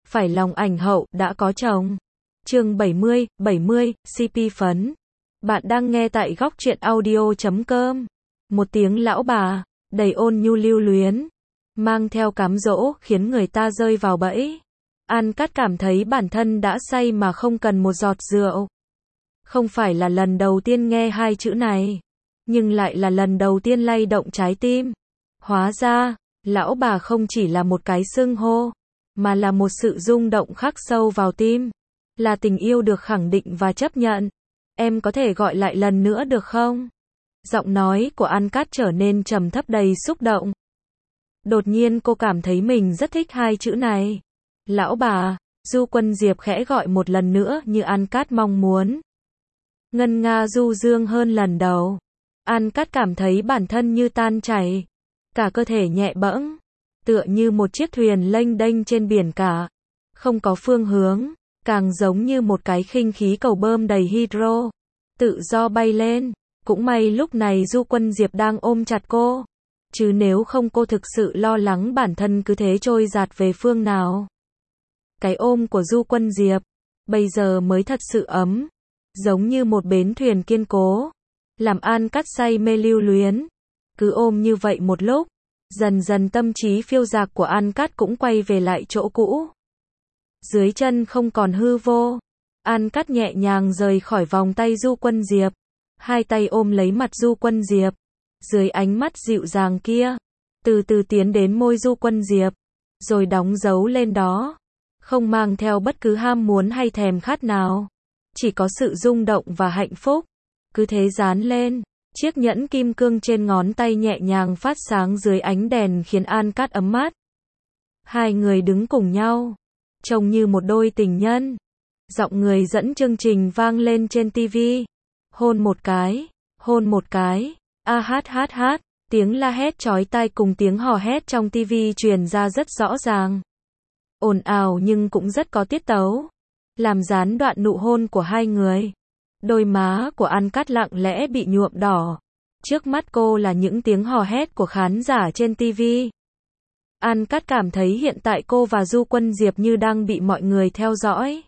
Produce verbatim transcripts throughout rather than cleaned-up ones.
phải lòng ảnh hậu đã có chồng. Chương bảy mươi, bảy mươi, xê pê phấn. Bạn đang nghe tại góc truyện audio chấm com. Một tiếng lão bà, đầy ôn nhu lưu luyến, mang theo cám dỗ khiến người ta rơi vào bẫy. An Cát cảm thấy bản thân đã say mà không cần một giọt rượu. Không phải là lần đầu tiên nghe hai chữ này, nhưng lại là lần đầu tiên lay động trái tim. Hóa ra, lão bà không chỉ là một cái xưng hô, mà là một sự rung động khắc sâu vào tim. Là tình yêu được khẳng định và chấp nhận. Em có thể gọi lại lần nữa được không? Giọng nói của An Cát trở nên trầm thấp đầy xúc động. Đột nhiên cô cảm thấy mình rất thích hai chữ này. Lão bà, Du Quân Diệp khẽ gọi một lần nữa như An Cát mong muốn. Ngân nga du dương hơn lần đầu. An Cát cảm thấy bản thân như tan chảy. Cả cơ thể nhẹ bẫng, tựa như một chiếc thuyền lênh đênh trên biển cả. Không có phương hướng, càng giống như một cái khinh khí cầu bơm đầy hydro. Tự do bay lên. Cũng may lúc này Du Quân Diệp đang ôm chặt cô. Chứ nếu không cô thực sự lo lắng bản thân cứ thế trôi dạt về phương nào. Cái ôm của Du Quân Diệp bây giờ mới thật sự ấm, giống như một bến thuyền kiên cố, làm An Cát say mê lưu luyến. Cứ ôm như vậy một lúc, dần dần tâm trí phiêu dạt của An Cát cũng quay về lại chỗ cũ. Dưới chân không còn hư vô, An Cát nhẹ nhàng rời khỏi vòng tay Du Quân Diệp, hai tay ôm lấy mặt Du Quân Diệp, dưới ánh mắt dịu dàng kia, từ từ tiến đến môi Du Quân Diệp, rồi đóng dấu lên đó, không mang theo bất cứ ham muốn hay thèm khát nào, chỉ có sự rung động và hạnh phúc. Cứ thế dán lên. Chiếc nhẫn kim cương trên ngón tay nhẹ nhàng phát sáng dưới ánh đèn khiến An Cát ấm mắt. Hai người đứng cùng nhau, trông như một đôi tình nhân. Giọng người dẫn chương trình vang lên trên tivi. Hôn một cái, hôn một cái, a hát hát hát, tiếng la hét chói tai cùng tiếng hò hét trong tivi truyền ra rất rõ ràng. Ồn ào nhưng cũng rất có tiết tấu, làm gián đoạn nụ hôn của hai người. Đôi má của An Cát lặng lẽ bị nhuộm đỏ. Trước mắt cô là những tiếng hò hét của khán giả trên tivi. An Cát cảm thấy hiện tại cô và Du Quân Diệp như đang bị mọi người theo dõi.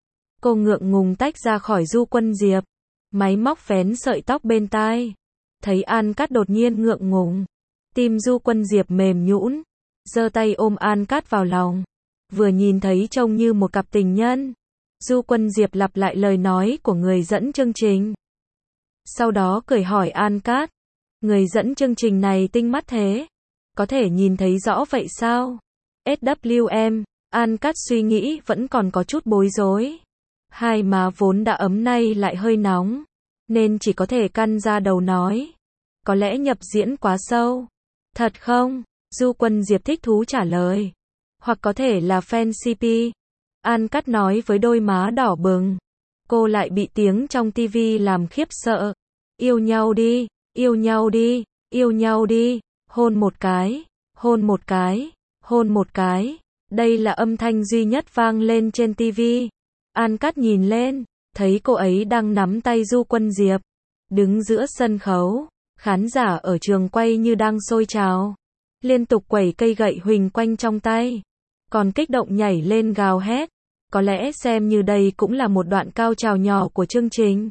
Cô ngượng ngùng tách ra khỏi Du Quân Diệp, máy móc vén sợi tóc bên tai. Thấy An Cát đột nhiên ngượng ngùng, tim Du Quân Diệp mềm nhũn, giơ tay ôm An Cát vào lòng. Vừa nhìn thấy trông như một cặp tình nhân. Du Quân Diệp lặp lại lời nói của người dẫn chương trình. Sau đó cười hỏi An Cát, người dẫn chương trình này tinh mắt thế, có thể nhìn thấy rõ vậy sao? ét vê em, An Cát suy nghĩ vẫn còn có chút bối rối. Hai má vốn đã ấm nay lại hơi nóng, nên chỉ có thể căn ra đầu nói. Có lẽ nhập diễn quá sâu. Thật không? Du Quân Diệp thích thú trả lời. Hoặc có thể là fan xê pê. An Cát nói với đôi má đỏ bừng. Cô lại bị tiếng trong tivi làm khiếp sợ. Yêu nhau đi, yêu nhau đi, yêu nhau đi, hôn một cái, hôn một cái, hôn một cái. Đây là âm thanh duy nhất vang lên trên tivi. An Cát nhìn lên, thấy cô ấy đang nắm tay Du Quân Diệp. Đứng giữa sân khấu, khán giả ở trường quay như đang sôi trào. Liên tục quẩy cây gậy huỳnh quanh trong tay. Còn kích động nhảy lên gào hét. Có lẽ xem như đây cũng là một đoạn cao trào nhỏ của chương trình.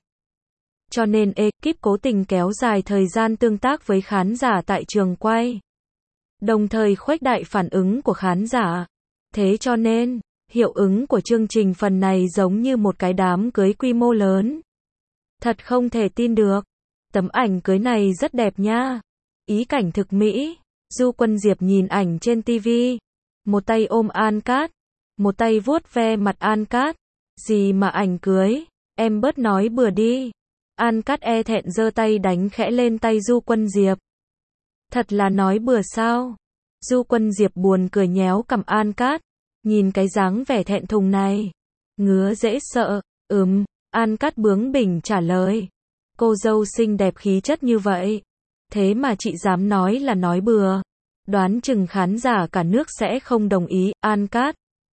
Cho nên ekip cố tình kéo dài thời gian tương tác với khán giả tại trường quay. Đồng thời khuếch đại phản ứng của khán giả. Thế cho nên, hiệu ứng của chương trình phần này giống như một cái đám cưới quy mô lớn. Thật không thể tin được. Tấm ảnh cưới này rất đẹp nha. Ý cảnh thực mỹ. Du Quân Diệp nhìn ảnh trên tivi. Một tay ôm An Cát, một tay vuốt ve mặt An Cát. Gì mà ảnh cưới, em bớt nói bừa đi. An Cát e thẹn giơ tay đánh khẽ lên tay Du Quân Diệp. Thật là nói bừa sao? Du Quân Diệp buồn cười nhéo cằm An Cát. Nhìn cái dáng vẻ thẹn thùng này, ngứa dễ sợ. Ừm, An Cát bướng bỉnh trả lời. Cô dâu xinh đẹp khí chất như vậy, thế mà chị dám nói là nói bừa. Đoán chừng khán giả cả nước sẽ không đồng ý. An Cát.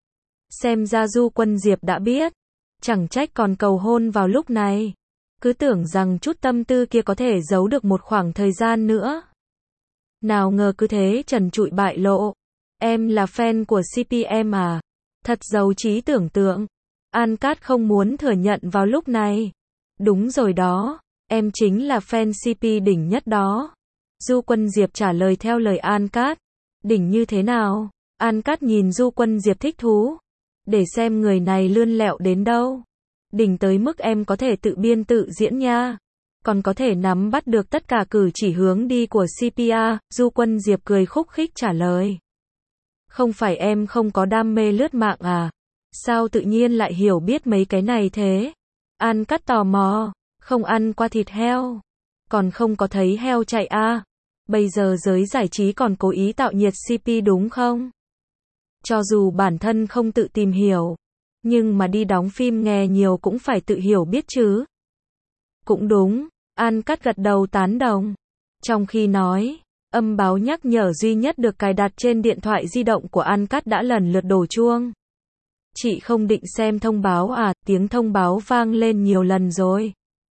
Xem ra Du Quân Diệp đã biết. Chẳng trách còn cầu hôn vào lúc này. Cứ tưởng rằng chút tâm tư kia có thể giấu được một khoảng thời gian nữa. Nào ngờ cứ thế trần trụi bại lộ. Em là fan của xê pê em à? Thật giàu trí tưởng tượng. An Cát không muốn thừa nhận vào lúc này. Đúng rồi đó, em chính là fan xê pê đỉnh nhất đó. Du Quân Diệp trả lời theo lời An Cát. Đỉnh như thế nào? An Cát nhìn Du Quân Diệp thích thú. Để xem người này lươn lẹo đến đâu. Đỉnh tới mức em có thể tự biên tự diễn nha. Còn có thể nắm bắt được tất cả cử chỉ hướng đi của xê pê a, Du Quân Diệp cười khúc khích trả lời. Không phải em không có đam mê lướt mạng à? Sao tự nhiên lại hiểu biết mấy cái này thế? An Cát tò mò, không ăn qua thịt heo. Còn không có thấy heo chạy à? Bây giờ giới giải trí còn cố ý tạo nhiệt xê pê đúng không? Cho dù bản thân không tự tìm hiểu, nhưng mà đi đóng phim nghe nhiều cũng phải tự hiểu biết chứ. Cũng đúng, An Cát gật đầu tán đồng. Trong khi nói, âm báo nhắc nhở duy nhất được cài đặt trên điện thoại di động của An Cát đã lần lượt đổ chuông. Chị không định xem thông báo à? Tiếng thông báo vang lên nhiều lần rồi.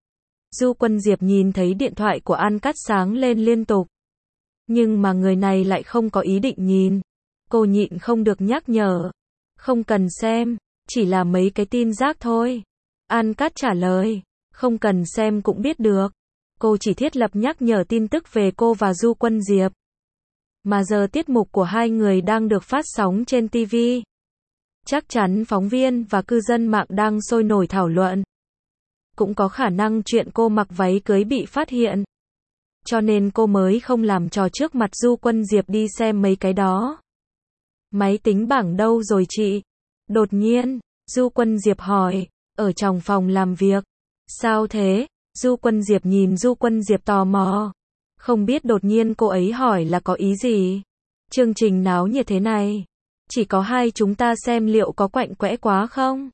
Du Quân Diệp nhìn thấy điện thoại của An Cát sáng lên liên tục. Nhưng mà người này lại không có ý định nhìn. Cô nhịn không được nhắc nhở. Không cần xem, chỉ là mấy cái tin rác thôi. An Cát trả lời, không cần xem cũng biết được. Cô chỉ thiết lập nhắc nhở tin tức về cô và Du Quân Diệp. Mà giờ tiết mục của hai người đang được phát sóng trên ti vi. Chắc chắn phóng viên và cư dân mạng đang sôi nổi thảo luận. Cũng có khả năng chuyện cô mặc váy cưới bị phát hiện. Cho nên cô mới không làm trò trước mặt Du Quân Diệp đi xem mấy cái đó. Máy tính bảng đâu rồi chị? Đột nhiên, Du Quân Diệp hỏi, ở trong phòng làm việc. Sao thế? Du Quân Diệp nhìn Du Quân Diệp tò mò. Không biết đột nhiên cô ấy hỏi là có ý gì? Chương trình náo nhiệt thế này. Chỉ có hai chúng ta xem liệu có quạnh quẽ quá không?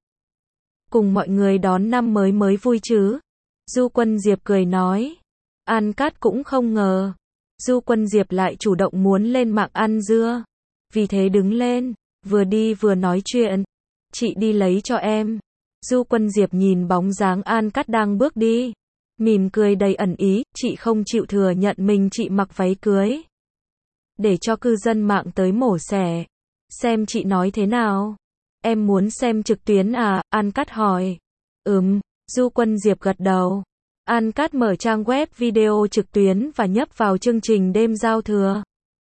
Cùng mọi người đón năm mới mới vui chứ? Du Quân Diệp cười nói. An Cát cũng không ngờ. Du Quân Diệp lại chủ động muốn lên mạng ăn dưa. Vì thế đứng lên, vừa đi vừa nói chuyện. Chị đi lấy cho em. Du Quân Diệp nhìn bóng dáng An Cát đang bước đi. Mỉm cười đầy ẩn ý, chị không chịu thừa nhận mình chị mặc váy cưới. Để cho cư dân mạng tới mổ xẻ. Xem chị nói thế nào. Em muốn xem trực tuyến à? An Cát hỏi. Ừm, Du Quân Diệp gật đầu. An Cát mở trang web video trực tuyến và nhấp vào chương trình đêm giao thừa.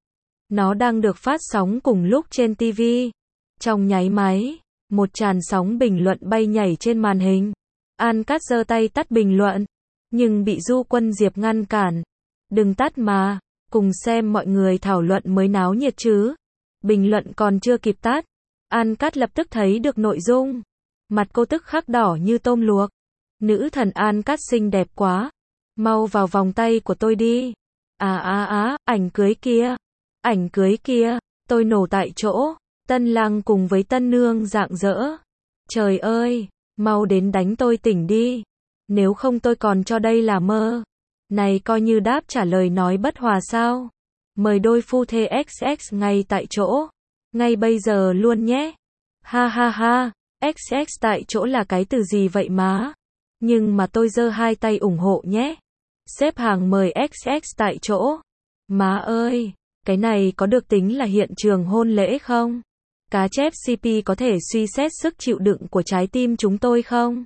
Nó đang được phát sóng cùng lúc trên ti vi. Trong nháy máy, một tràn sóng bình luận bay nhảy trên màn hình. An Cát giơ tay tắt bình luận, nhưng bị Du Quân Diệp ngăn cản. Đừng tắt mà, cùng xem mọi người thảo luận mới náo nhiệt chứ. Bình luận còn chưa kịp tắt, An Cát lập tức thấy được nội dung. Mặt cô tức khắc đỏ như tôm luộc. Nữ thần An Cát xinh đẹp quá. Mau vào vòng tay của tôi đi. À à à, ảnh cưới kia. Ảnh cưới kia, tôi nổ tại chỗ. Tân lang cùng với tân nương rạng rỡ. Trời ơi, mau đến đánh tôi tỉnh đi. Nếu không tôi còn cho đây là mơ. Này coi như đáp trả lời nói bất hòa sao. Mời đôi phu thê ích ích ngay tại chỗ. Ngay bây giờ luôn nhé. Ha ha ha, ích ích tại chỗ là cái từ gì vậy má? Nhưng mà tôi giơ hai tay ủng hộ nhé. Xếp hàng mời ích ích tại chỗ. Má ơi, cái này có được tính là hiện trường hôn lễ không? Cá chép xê pê có thể suy xét sức chịu đựng của trái tim chúng tôi không?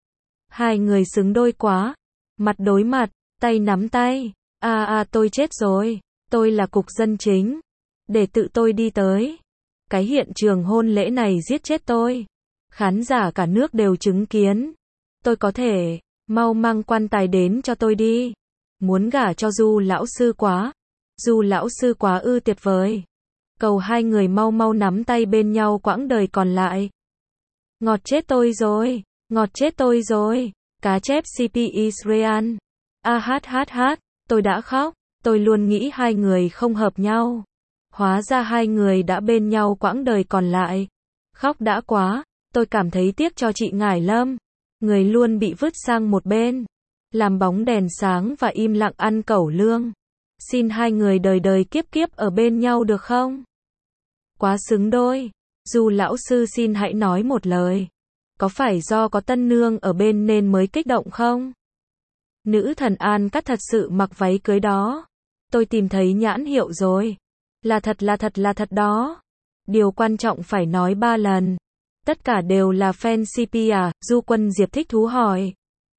Hai người xứng đôi quá. Mặt đối mặt, tay nắm tay. À à tôi chết rồi. Tôi là cục dân chính. Để tự tôi đi tới. Cái hiện trường hôn lễ này giết chết tôi. Khán giả cả nước đều chứng kiến. Tôi có thể, mau mang quan tài đến cho tôi đi. Muốn gả cho Du lão sư quá. Du lão sư quá ư tuyệt vời. Cầu hai người mau mau nắm tay bên nhau quãng đời còn lại. Ngọt chết tôi rồi, ngọt chết tôi rồi. Cá chép xê pê Israel. A hát hát hát, tôi đã khóc. Tôi luôn nghĩ hai người không hợp nhau. Hóa ra hai người đã bên nhau quãng đời còn lại. Khóc đã quá, tôi cảm thấy tiếc cho chị Ngải Lâm. Người luôn bị vứt sang một bên. Làm bóng đèn sáng và im lặng ăn cẩu lương. Xin hai người đời đời kiếp kiếp ở bên nhau được không? Quá xứng đôi. Du lão sư xin hãy nói một lời. Có phải do có tân nương ở bên nên mới kích động không? Nữ thần An Cát thật sự mặc váy cưới đó. Tôi tìm thấy nhãn hiệu rồi. Là thật là thật là thật đó. Điều quan trọng phải nói ba lần. Tất cả đều là fan xê pê à? Du Quân Diệp thích thú hỏi.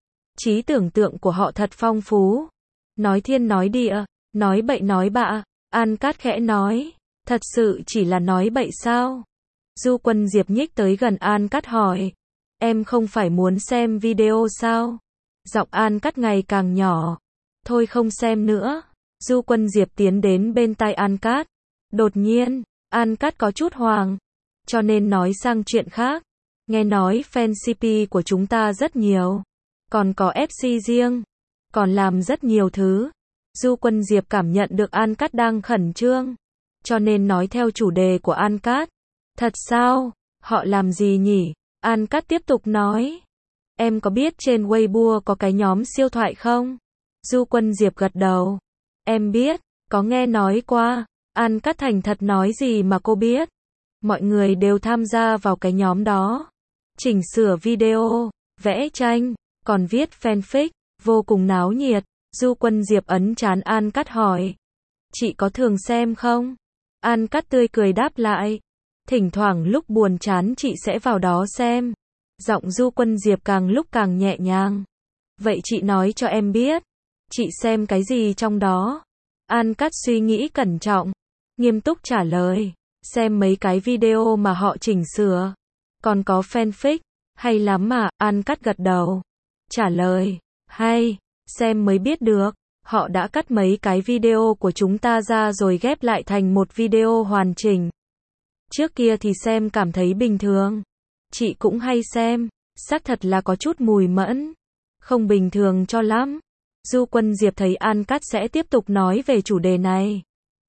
Trí tưởng tượng của họ thật phong phú. Nói thiên nói địa, nói bậy nói bạ. An Cát khẽ nói. Thật sự chỉ là nói bậy sao? Du Quân Diệp nhích tới gần An Cát hỏi. Em không phải muốn xem video sao? Giọng An Cát ngày càng nhỏ. Thôi không xem nữa. Du Quân Diệp tiến đến bên tai An Cát. Đột nhiên, An Cát có chút hoang. Cho nên nói sang chuyện khác. Nghe nói fan xê pê của chúng ta rất nhiều. Còn có ép xê riêng. Còn làm rất nhiều thứ. Du Quân Diệp cảm nhận được An Cát đang khẩn trương. Cho nên nói theo chủ đề của An Cát. Thật sao? Họ làm gì nhỉ? An Cát tiếp tục nói. Em có biết trên Weibo có cái nhóm siêu thoại không? Du Quân Diệp gật đầu. Em biết, có nghe nói qua. An Cát thành thật nói gì mà cô biết. Mọi người đều tham gia vào cái nhóm đó. Chỉnh sửa video, vẽ tranh, còn viết fanfic, vô cùng náo nhiệt. Du Quân Diệp ấn trán An Cát hỏi. Chị có thường xem không? An Cát tươi cười đáp lại. Thỉnh thoảng lúc buồn chán chị sẽ vào đó xem. Giọng Du Quân Diệp càng lúc càng nhẹ nhàng. Vậy chị nói cho em biết. Chị xem cái gì trong đó? An Cát suy nghĩ cẩn trọng. Nghiêm túc trả lời. Xem mấy cái video mà họ chỉnh sửa. Còn có fanfic. Hay lắm mà. An Cát gật đầu. Trả lời. Hay. Xem mới biết được. Họ đã cắt mấy cái video của chúng ta ra rồi ghép lại thành một video hoàn chỉnh. Trước kia thì xem cảm thấy bình thường. Chị cũng hay xem. Xác thật là có chút mùi mẫn. Không bình thường cho lắm. Du Quân Diệp thấy An Cát sẽ tiếp tục nói về chủ đề này.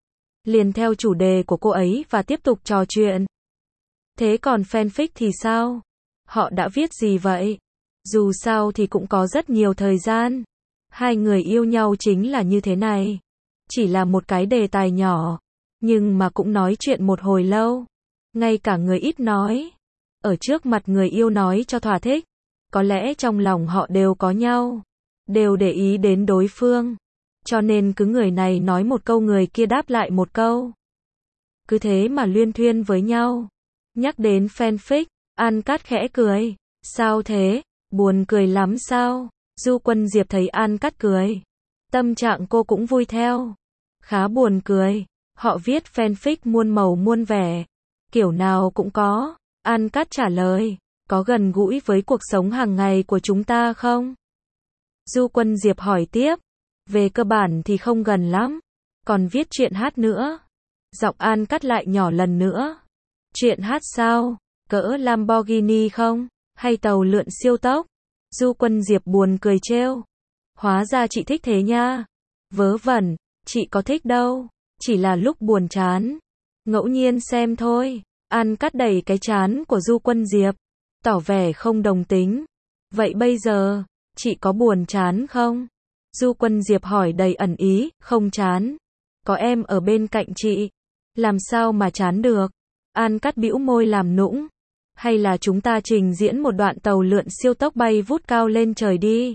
Liền theo chủ đề của cô ấy và tiếp tục trò chuyện. Thế còn fanfic thì sao? Họ đã viết gì vậy? Dù sao thì cũng có rất nhiều thời gian. Hai người yêu nhau chính là như thế này. Chỉ là một cái đề tài nhỏ. Nhưng mà cũng nói chuyện một hồi lâu. Ngay cả người ít nói. Ở trước mặt người yêu nói cho thỏa thích. Có lẽ trong lòng họ đều có nhau. Đều để ý đến đối phương. Cho nên cứ người này nói một câu người kia đáp lại một câu. Cứ thế mà luyên thuyên với nhau. Nhắc đến fanfic, An Cát khẽ cười. Sao thế? Buồn cười lắm sao? Du Quân Diệp thấy An Cát cười. Tâm trạng cô cũng vui theo. Khá buồn cười. Họ viết fanfic muôn màu muôn vẻ. Kiểu nào cũng có. An Cát trả lời. Có gần gũi với cuộc sống hàng ngày của chúng ta không? Du Quân Diệp hỏi tiếp. Về cơ bản thì không gần lắm. Còn viết chuyện hát nữa. Giọng An Cát lại nhỏ lần nữa. Chuyện hát sao? Cỡ Lamborghini không? Hay tàu lượn siêu tốc? Du Quân Diệp buồn cười trêu. Hóa ra chị thích thế nha. Vớ vẩn, chị có thích đâu. Chỉ là lúc buồn chán. Ngẫu nhiên xem thôi. An Cát đẩy cái chán của Du Quân Diệp. Tỏ vẻ không đồng tính. Vậy bây giờ, chị có buồn chán không? Du Quân Diệp hỏi đầy ẩn ý. Không chán. Có em ở bên cạnh chị. Làm sao mà chán được? An Cát bĩu môi làm nũng. Hay là chúng ta trình diễn một đoạn tàu lượn siêu tốc bay vút cao lên trời đi.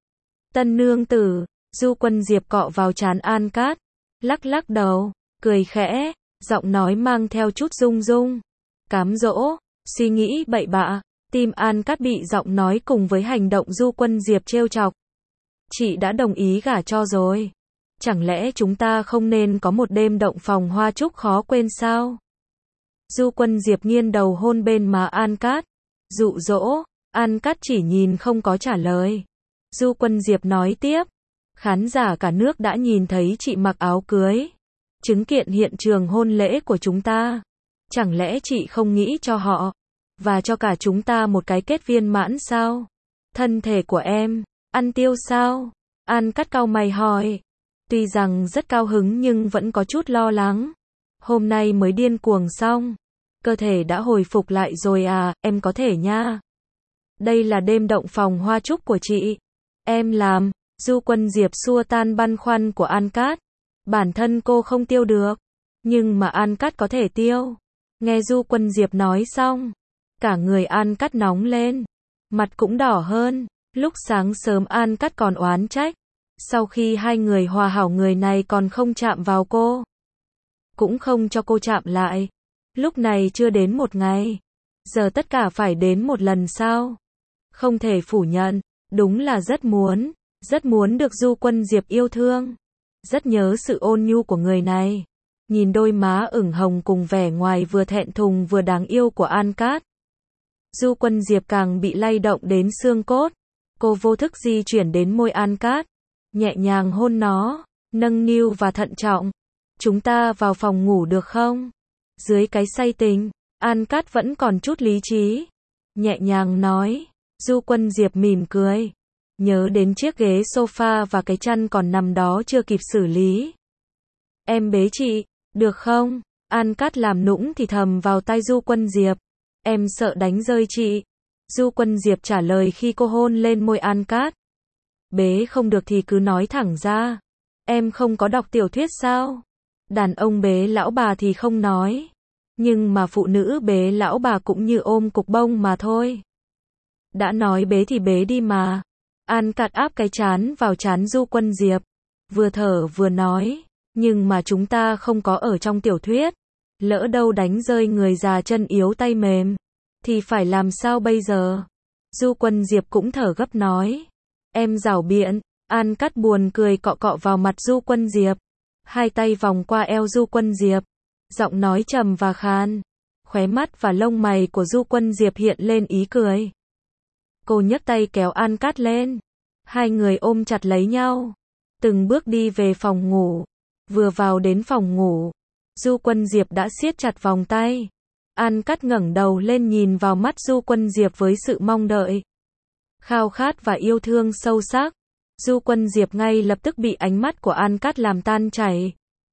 Tân nương tử. Du Quân Diệp cọ vào trán An Cát. Lắc lắc đầu. Cười khẽ. Giọng nói mang theo chút rung rung. Cám dỗ. Suy nghĩ bậy bạ. Tim An Cát bị giọng nói cùng với hành động Du Quân Diệp trêu chọc. Chị đã đồng ý gả cho rồi. Chẳng lẽ chúng ta không nên có một đêm động phòng hoa trúc khó quên sao? Du Quân Diệp nghiêng đầu hôn bên má An Cát. Dụ dỗ. An Cát chỉ nhìn không có trả lời. Du Quân Diệp nói tiếp. Khán giả cả nước đã nhìn thấy chị mặc áo cưới. Chứng kiện hiện trường hôn lễ của chúng ta. Chẳng lẽ chị không nghĩ cho họ và cho cả chúng ta một cái kết viên mãn sao? Thân thể của em ăn tiêu sao? An Cát cau mày hỏi. Tuy rằng rất cao hứng nhưng vẫn có chút lo lắng. Hôm nay mới điên cuồng xong. Cơ thể đã hồi phục lại rồi à, em có thể nha. Đây là đêm động phòng hoa trúc của chị. Em làm. Du Quân Diệp xua tan băn khoăn của An Cát. Bản thân cô không tiêu được. Nhưng mà An Cát có thể tiêu. Nghe Du Quân Diệp nói xong. Cả người An Cát nóng lên. Mặt cũng đỏ hơn. Lúc sáng sớm An Cát còn oán trách. Sau khi hai người hòa hảo người này còn không chạm vào cô. Cũng không cho cô chạm lại. Lúc này chưa đến một ngày. Giờ tất cả phải đến một lần sao? Không thể phủ nhận, đúng là rất muốn, rất muốn được Du Quân Diệp yêu thương. Rất nhớ sự ôn nhu của người này. Nhìn đôi má ửng hồng cùng vẻ ngoài vừa thẹn thùng vừa đáng yêu của An Cát. Du Quân Diệp càng bị lay động đến xương cốt. Cô vô thức di chuyển đến môi An Cát, nhẹ nhàng hôn nó, nâng niu và thận trọng. Chúng ta vào phòng ngủ được không? Dưới cái say tình, An Cát vẫn còn chút lý trí. Nhẹ nhàng nói. Du Quân Diệp mỉm cười. Nhớ đến chiếc ghế sofa và cái chăn còn nằm đó chưa kịp xử lý. Em bế chị, được không? An Cát làm nũng thì thầm vào tai Du Quân Diệp. Em sợ đánh rơi chị. Du Quân Diệp trả lời khi cô hôn lên môi An Cát. Bế không được thì cứ nói thẳng ra. Em không có đọc tiểu thuyết sao? Đàn ông bế lão bà thì không nói. Nhưng mà phụ nữ bế lão bà cũng như ôm cục bông mà thôi. Đã nói bế thì bế đi mà. An Cát áp cái trán vào trán Du Quân Diệp. Vừa thở vừa nói. Nhưng mà chúng ta không có ở trong tiểu thuyết. Lỡ đâu đánh rơi người già chân yếu tay mềm. Thì phải làm sao bây giờ? Du Quân Diệp cũng thở gấp nói. Em giảo biện. An Cát buồn cười cọ cọ vào mặt Du Quân Diệp. Hai tay vòng qua eo Du Quân Diệp. Giọng nói trầm và khan. Khóe mắt và lông mày của Du Quân Diệp hiện lên ý cười. Cô nhấc tay kéo An Cát lên. Hai người ôm chặt lấy nhau. Từng bước đi về phòng ngủ. Vừa vào đến phòng ngủ, Du Quân Diệp đã siết chặt vòng tay. An Cát ngẩng đầu lên nhìn vào mắt Du Quân Diệp với sự mong đợi, khao khát và yêu thương sâu sắc. Du Quân Diệp ngay lập tức bị ánh mắt của An Cát làm tan chảy.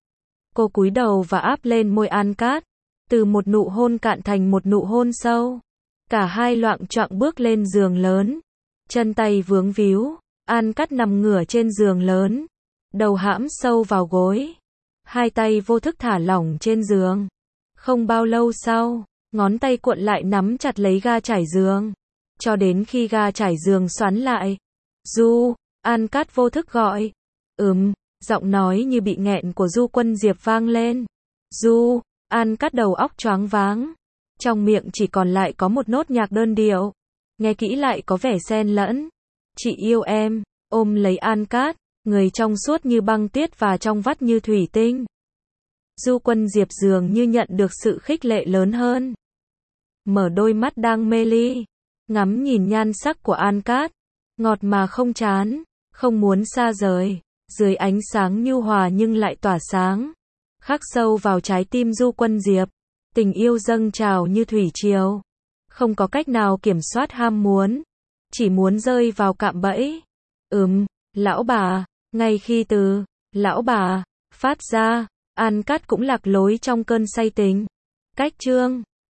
Cô cúi đầu và áp lên môi An Cát. Từ một nụ hôn cạn thành một nụ hôn sâu. Cả hai loạng choạng bước lên giường lớn. Chân tay vướng víu. An Cát nằm ngửa trên giường lớn. Đầu hãm sâu vào gối. Hai tay vô thức thả lỏng trên giường. Không bao lâu sau, ngón tay cuộn lại nắm chặt lấy ga trải giường. Cho đến khi ga trải giường xoắn lại. Du, An Cát vô thức gọi. Ừm, giọng nói như bị nghẹn của Du Quân Diệp vang lên. Du, An Cát đầu óc choáng váng. Trong miệng chỉ còn lại có một nốt nhạc đơn điệu. Nghe kỹ lại có vẻ xen lẫn. Chị yêu em, ôm lấy An Cát. Người trong suốt như băng tuyết và trong vắt như thủy tinh. Du Quân Diệp dường như nhận được sự khích lệ lớn hơn. Mở đôi mắt đang mê ly. Ngắm nhìn nhan sắc của An Cát. Ngọt mà không chán. Không muốn xa rời. Dưới ánh sáng nhu hòa nhưng lại tỏa sáng. Khắc sâu vào trái tim Du Quân Diệp. Tình yêu dâng trào như thủy triều. Không có cách nào kiểm soát ham muốn. Chỉ muốn rơi vào cạm bẫy. Ừm, lão bà. Ngay khi từ lão bà phát ra, An Cát cũng lạc lối trong cơn say tình. Cách chương